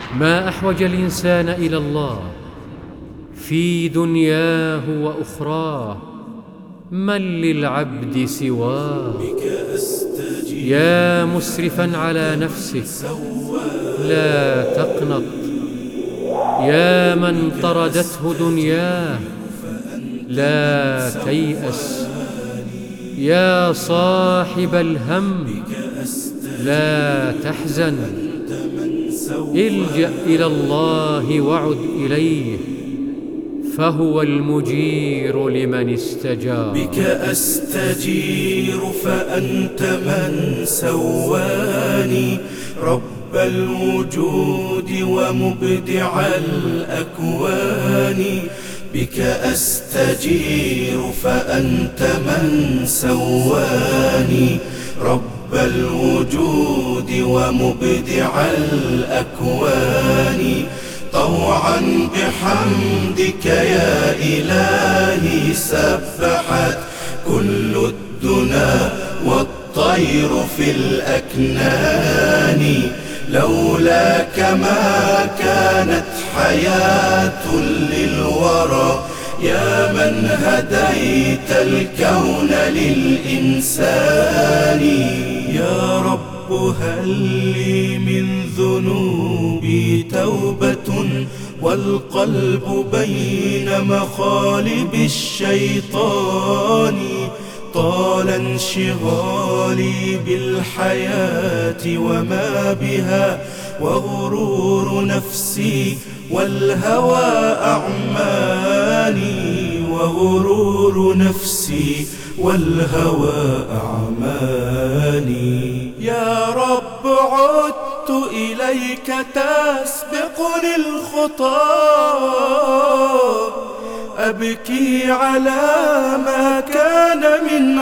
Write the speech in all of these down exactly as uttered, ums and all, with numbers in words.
ما أحوج الإنسان إلى الله في دنياه وأخراه، من للعبد سواه؟ يا مسرفا على نفسك لا تقنط، يا من طردته دنياه لا تيأس، يا صاحب الهم لا تحزن، الجأ إلى الله وعد إليه فهو المجير لمن استجار. بك أستجير فأنت من سواني، رب الوجود ومبدع الأكوان. بك أستجير فأنت من سواني، رب الوجود ومبدع الأكوان. طوعا بحمدك يا إلهي سبحت كل الدنا والطير في الأكنان. لولاك ما كانت حياة للورى، يا من هديت الكون للإنسان. يا رب هل لي من ذنوبي توبة، والقلب بين مخالب الشيطان. طال انشغالي بالحياة وما بها، وغرور نفسي والهوى أعماني. وغرور نفسي والهوى أعماني. يا رب عدت إليك تسبقني الخطى، أبكي على ما كان من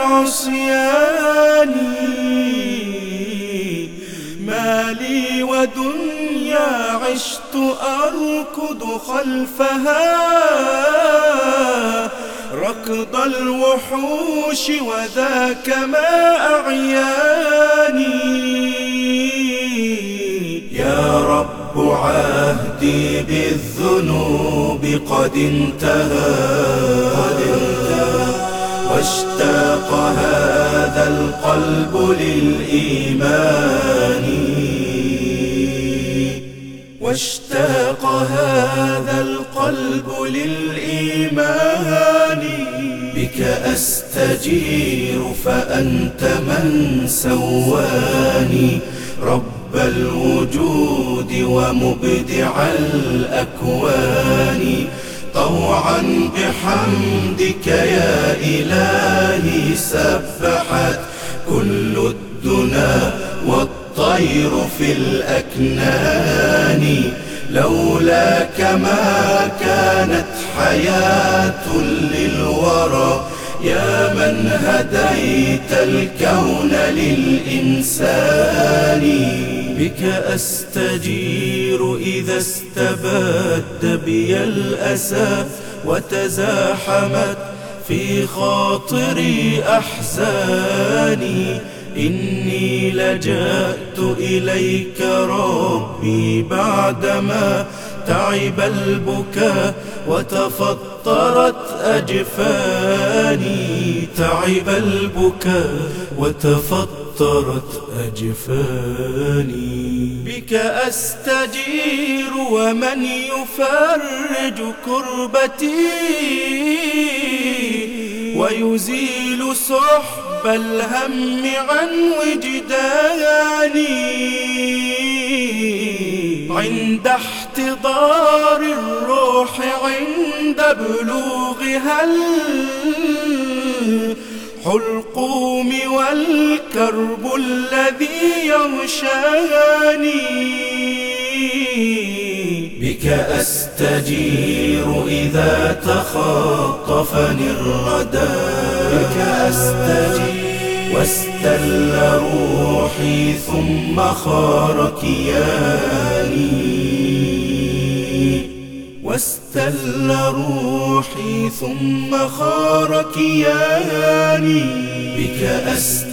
عصياني. ما لي ودنيا عشت أركض خلفها، ركض الوحوش وذاك ما أعياني. يا رب عهدي بالذنوب قد انتهى، واشتاق هذا القلب للإيمان. واشتاق هذا القلب للإيمان. بك أستجير فأنت من سواني، رب الوجود ومبدع الأكوان. طوعا بحمدك يا إلهي سبحت كل الدنا والطير في الأكنان. لولاك ما كانت حياة للورى، يا من هديت الكون للإنسان. بك أستجير إذا استبد بي الأسى، وتزاحمت في خاطري أحزاني. إني لجأت إليك ربي بعدما تعب البكاء وتفطرت أجفاني. تعب البكاء وتفطرت أجفاني. بك أستجير ومن يفرج كربتي، ويزيل سحب الهم عن وجداني. عند احتضار الروح عند بلوغها الحلقوم والكرب الذي يغشاني. بك أستجير إذا تخاطفني الردى، بك أستجير واستل روحي ثم خار كياني. واستل روحي ثم خار كياني. بك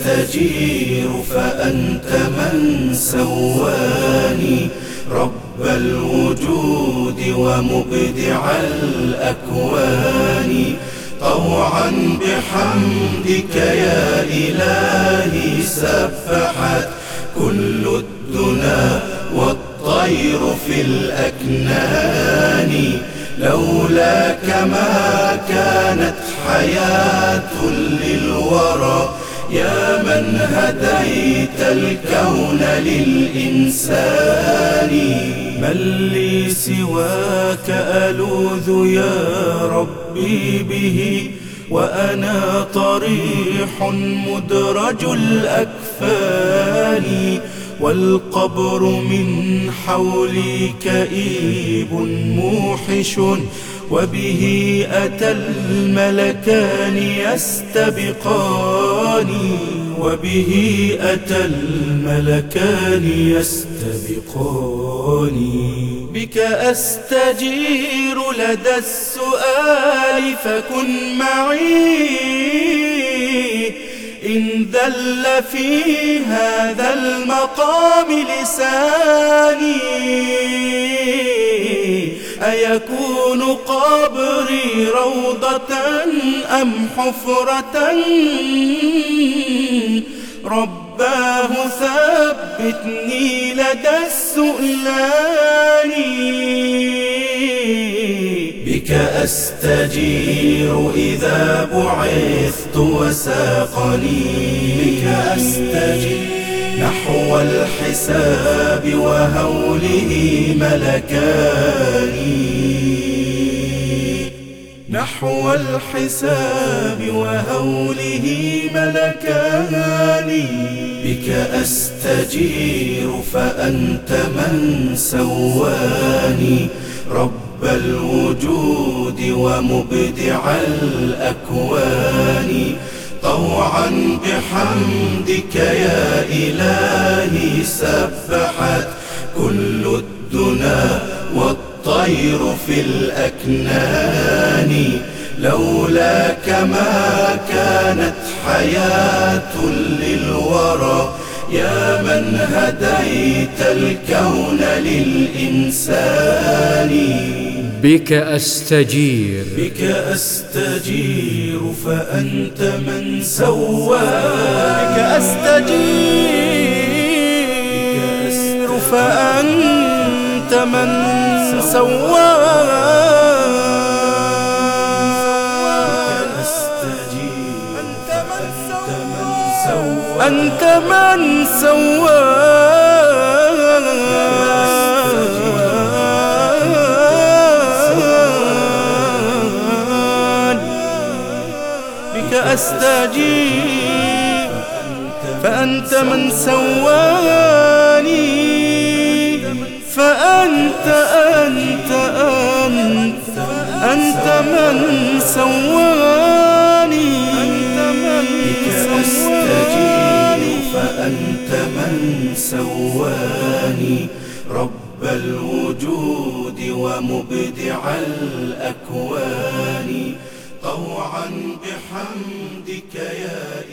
أستجير فأنت من سواني، رب الوجود ومبدع الأكوان، طوعا بحمدك يا إلهي سبحت كل الدنا والطير في الأكنان. لولاك ما كانت حياة للورى يا من هديت الكون للإنسان. من لي سواك ألوذ يا ربي به، وأنا طريح مدرج الأكفان، والقبر من حولي كئيب موحش، وبه أتى الملكان يستبقان، وبه أتى الملكان يستبقان. بك أستجير لدى السؤال فكن معي، إن ذل في هذا المقام لساني. أيكون قبري روضة أم حفرة؟ رباه ثبتني لدى السؤلان. بك أستجير إذا بعثت وساقني، بك أستجير نحو الحساب وهوله ملكان، نحو الحساب وهوله ملكان. بك أستجير فأنت من سواني، رب الوجود ومبدع الأكوان، طوعا بحمدك يا إلهي سبحت كل الدنا والطير في الأكنان. لولاك ما كانت حياة للورى يا من هديت الكون للإنسان. بك أستجير بك أستجير فأنت من سواني، بك أستجير فأنت من سواني، أنت من سواني. بك أستجيب فأنت من سواني، فأنت أنت أنت أنت من سواني. بك أستجيب فأنت من سواني، رب الوجود ومبدع الأكوان، طوعا بحمدك يا